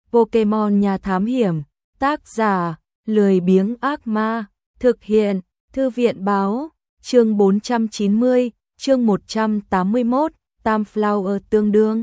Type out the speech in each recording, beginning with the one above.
Pokemon nhà thám hiểm, tác giả, lười biếng ác ma, thực hiện, thư viện báo, chương 490, chương 181, Tam Flower tương đương.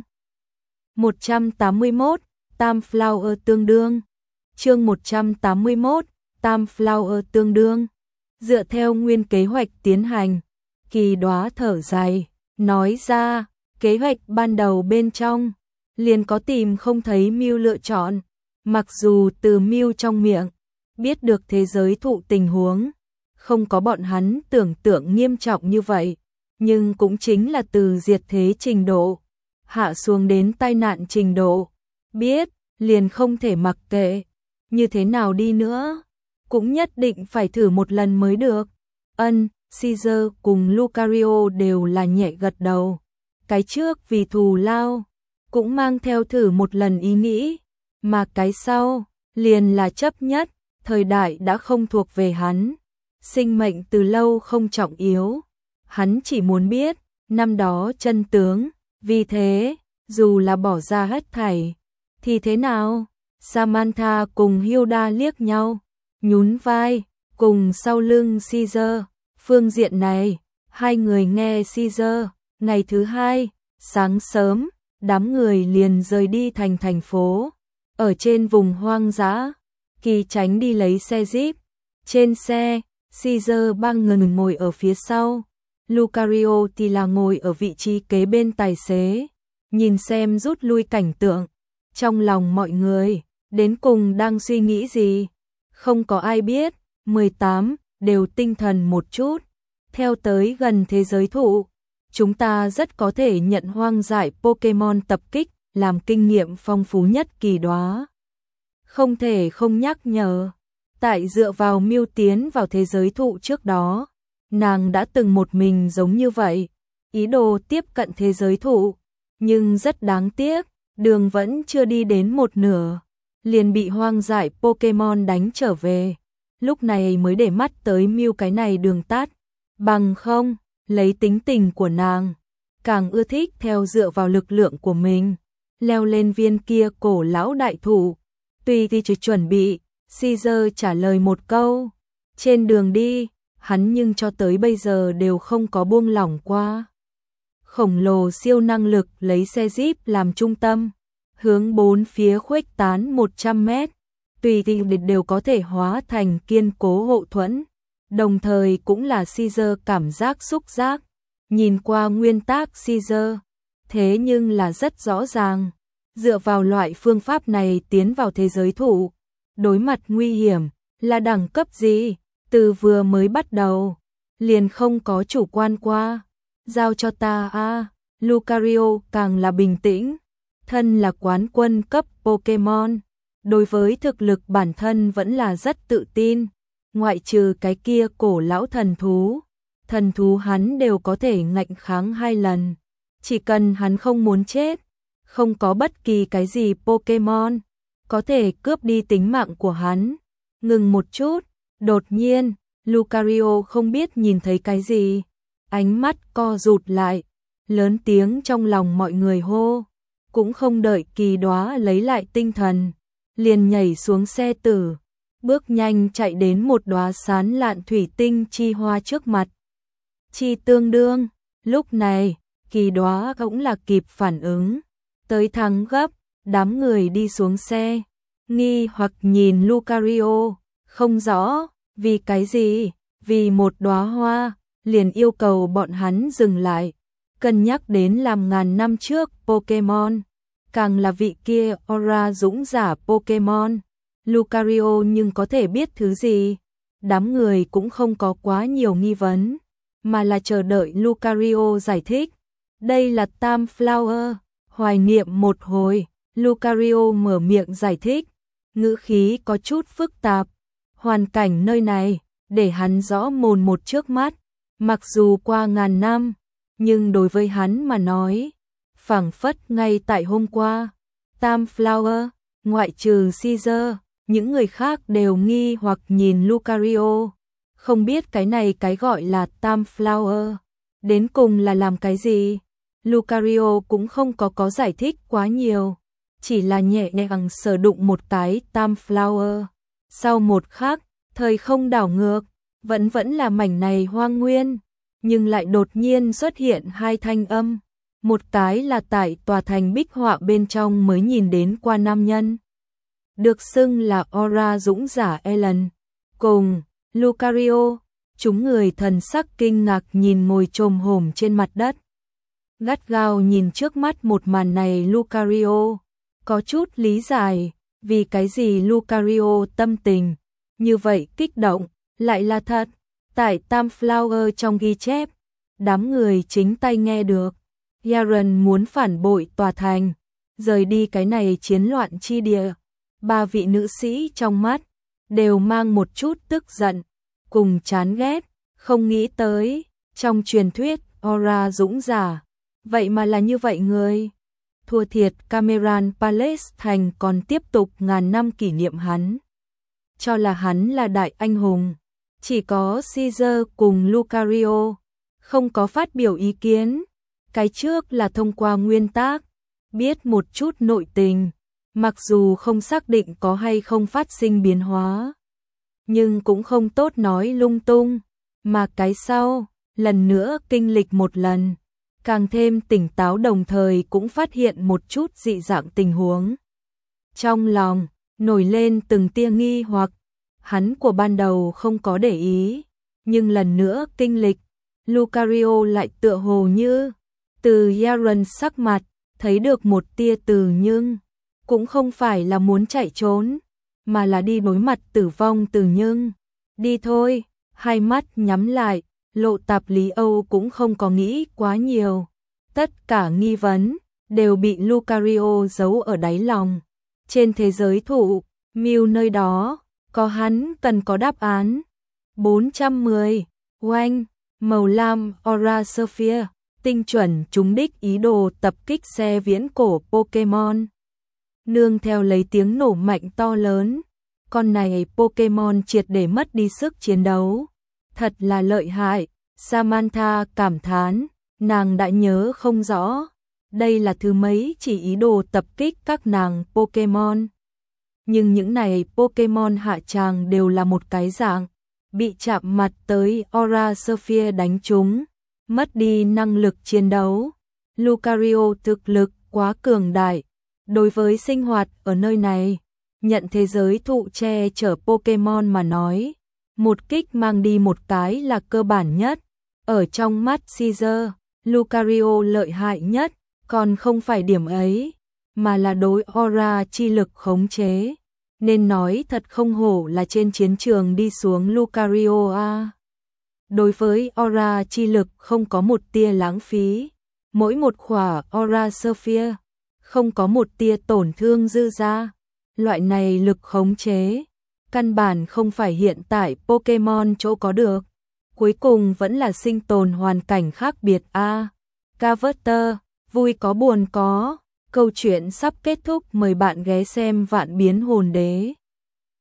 181, Tam Flower tương đương. Chương 181, Tam Flower tương đương. Dựa theo nguyên kế hoạch tiến hành, Kỳ Đóa thở dài, nói ra, kế hoạch ban đầu bên trong liền có tìm không thấy Mew lựa chọn, mặc dù từ Mew trong miệng biết được thế giới thụ tình huống không có bọn hắn tưởng tượng nghiêm trọng như vậy, nhưng cũng chính là từ diệt thế trình độ hạ xuống đến tai nạn trình độ, biết liền không thể mặc kệ, như thế nào đi nữa cũng nhất định phải thử một lần mới được. Caesar cùng Lucario đều là nhẹ gật đầu. Cái trước vì thù lao cũng mang theo thử một lần ý nghĩ, mà cái sau liền là chấp nhất, thời đại đã không thuộc về hắn, sinh mệnh từ lâu không trọng yếu, hắn chỉ muốn biết năm đó chân tướng, vì thế, dù là bỏ ra hết thảy thì thế nào? Samantha cùng Hilda liếc nhau, nhún vai, cùng sau lưng Caesar. Phương diện này, hai người nghe Caesar. Ngày thứ hai, sáng sớm, đám người liền rời đi thành phố. Ở trên vùng hoang dã, Kỳ tránh đi lấy xe Jeep. Trên xe, Caesar ba người ngồi ở phía sau. Lucario thì là ngồi ở vị trí kế bên tài xế, nhìn xem rút lui cảnh tượng. Trong lòng mọi người, đến cùng đang suy nghĩ gì? Không có ai biết. 18, đều tinh thần một chút. Theo tới gần thế giới thụ, chúng ta rất có thể nhận hoang dại Pokemon tập kích, làm kinh nghiệm phong phú nhất Kỳ Đóa. Không thể không nhắc nhở, tại dựa vào Mew tiến vào thế giới thụ trước đó, nàng đã từng một mình giống như vậy, ý đồ tiếp cận thế giới thụ, nhưng rất đáng tiếc, đường vẫn chưa đi đến một nửa, liền bị hoang dại Pokemon đánh trở về. Lúc này mới để mắt tới Mew cái này đường tắt, bằng không, lấy tính tình của nàng, càng ưa thích theo dựa vào lực lượng của mình, leo lên viên kia cổ lão đại thụ. Tùy thì chỉ chuẩn bị, Caesar trả lời một câu, trên đường đi, hắn nhưng cho tới bây giờ đều không có buông lỏng qua. Khổng lồ siêu năng lực lấy xe Jeep làm trung tâm, hướng bốn phía khuếch tán 100 mét. Tùy thì đều có thể hóa thành kiên cố hộ thuẫn, đồng thời cũng là Caesar cảm giác xúc giác, nhìn qua nguyên tác Caesar, thế nhưng là rất rõ ràng, dựa vào loại phương pháp này tiến vào thế giới thụ, đối mặt nguy hiểm, là đẳng cấp gì, từ vừa mới bắt đầu, liền không có chủ quan qua, giao cho ta a. Lucario càng là bình tĩnh, thân là quán quân cấp Pokemon. Đối với thực lực bản thân vẫn là rất tự tin, ngoại trừ cái kia cổ lão thần thú hắn đều có thể ngạnh kháng 2 lần, chỉ cần hắn không muốn chết, không có bất kỳ cái gì Pokemon có thể cướp đi tính mạng của hắn. Ngừng một chút, đột nhiên, Lucario không biết nhìn thấy cái gì, ánh mắt co rụt lại, lớn tiếng trong lòng mọi người hô, cũng không đợi Kỳ Đóa lấy lại tinh thần, liền nhảy xuống xe tử, bước nhanh chạy đến một đóa sán lạn thủy tinh chi hoa trước mặt. Chi tương đương, lúc này, Kỳ Đóa cũng là kịp phản ứng, tới thắng gấp, đám người đi xuống xe, nghi hoặc nhìn Lucario, không rõ, vì cái gì, vì một đóa hoa, liền yêu cầu bọn hắn dừng lại, cân nhắc đến làm ngàn năm trước Pokemon. Càng là vị kia aura dũng giả Pokemon, Lucario nhưng có thể biết thứ gì. Đám người cũng không có quá nhiều nghi vấn, mà là chờ đợi Lucario giải thích. Đây là Tam Flower, hoài niệm một hồi, Lucario mở miệng giải thích, ngữ khí có chút phức tạp. Hoàn cảnh nơi này, để hắn rõ mồn một trước mắt, mặc dù qua ngàn năm, nhưng đối với hắn mà nói, phảng phất ngay tại hôm qua. Tam Flower, ngoại trừ Caesar, những người khác đều nghi hoặc nhìn Lucario, không biết cái này cái gọi là Tam Flower đến cùng là làm cái gì. Lucario cũng không có giải thích quá nhiều, chỉ là nhẹ nhàng sờ đụng một cái Time Flower. Sau một khắc, thời không đảo ngược, vẫn là mảnh này hoang nguyên, nhưng lại đột nhiên xuất hiện hai thanh âm. Một cái là tại tòa thành bích họa bên trong mới nhìn đến qua nam nhân, được xưng là Aura dũng giả Ellen, cùng Lucario. Chúng người thần sắc kinh ngạc nhìn ngồi chồm hổm trên mặt đất, gắt gao nhìn trước mắt một màn này. Lucario có chút lý giải vì cái gì Lucario tâm tình như vậy kích động, lại là thật. Tại Time Flower trong ghi chép, đám người chính tay nghe được Yaren muốn phản bội tòa thành, rời đi cái này chiến loạn chi địa. Ba vị nữ sĩ trong mắt đều mang một chút tức giận cùng chán ghét, không nghĩ tới trong truyền thuyết Aura dũng giả vậy mà là như vậy người. Thua thiệt Cameron Palace thành còn tiếp tục ngàn năm kỷ niệm hắn, cho là hắn là đại anh hùng. Chỉ có Caesar cùng Lucario không có phát biểu ý kiến. Cái trước là thông qua nguyên tác biết một chút nội tình, mặc dù không xác định có hay không phát sinh biến hóa, nhưng cũng không tốt nói lung tung. Mà cái sau, lần nữa kinh lịch một lần, càng thêm tỉnh táo, đồng thời cũng phát hiện một chút dị dạng tình huống. Trong lòng nổi lên từng tia nghi hoặc, hắn của ban đầu không có để ý, nhưng lần nữa kinh lịch, Lucario lại tựa hồ như từ Yaren sắc mặt thấy được một tia từ nhưng, cũng không phải là muốn chạy trốn, mà là đi đối mặt tử vong. Từ nhưng, đi thôi. Hai mắt nhắm lại, Lộ Tạp Lý Âu cũng không có nghĩ quá nhiều. Tất cả nghi vấn đều bị Lucario giấu ở đáy lòng. Trên thế giới thụ Mưu nơi đó, có hắn cần có đáp án. 410, oanh, màu lam Aura Sphere, tinh chuẩn trúng đích ý đồ tập kích xe viễn cổ Pokemon. Nương theo lấy tiếng nổ mạnh to lớn, con này Pokemon triệt để mất đi sức chiến đấu. Thật là lợi hại, Samantha cảm thán, nàng đã nhớ không rõ, đây là thứ mấy chỉ ý đồ tập kích các nàng Pokemon. Nhưng những này Pokemon hạ tràng đều là một cái dạng, bị chạm mặt tới Aura Sphere đánh trúng, mất đi năng lực chiến đấu. Lucario thực lực quá cường đại, đối với sinh hoạt ở nơi này, nhận thế giới thụ che chở Pokemon mà nói, một kích mang đi một cái là cơ bản nhất. Ở trong mắt Caesar, Lucario lợi hại nhất, còn không phải điểm ấy, mà là đối aura chi lực khống chế. Nên nói thật không hổ là trên chiến trường đi xuống Lucario a. Đối với aura chi lực không có một tia lãng phí, mỗi một khỏa Aura Sphere không có một tia tổn thương dư ra. Loại này lực khống chế, căn bản không phải hiện tại Pokemon chỗ có được. Cuối cùng vẫn là sinh tồn hoàn cảnh khác biệt a. Carver, vui có buồn có. Câu chuyện sắp kết thúc, mời bạn ghé xem Vạn Biến Hồn Đế.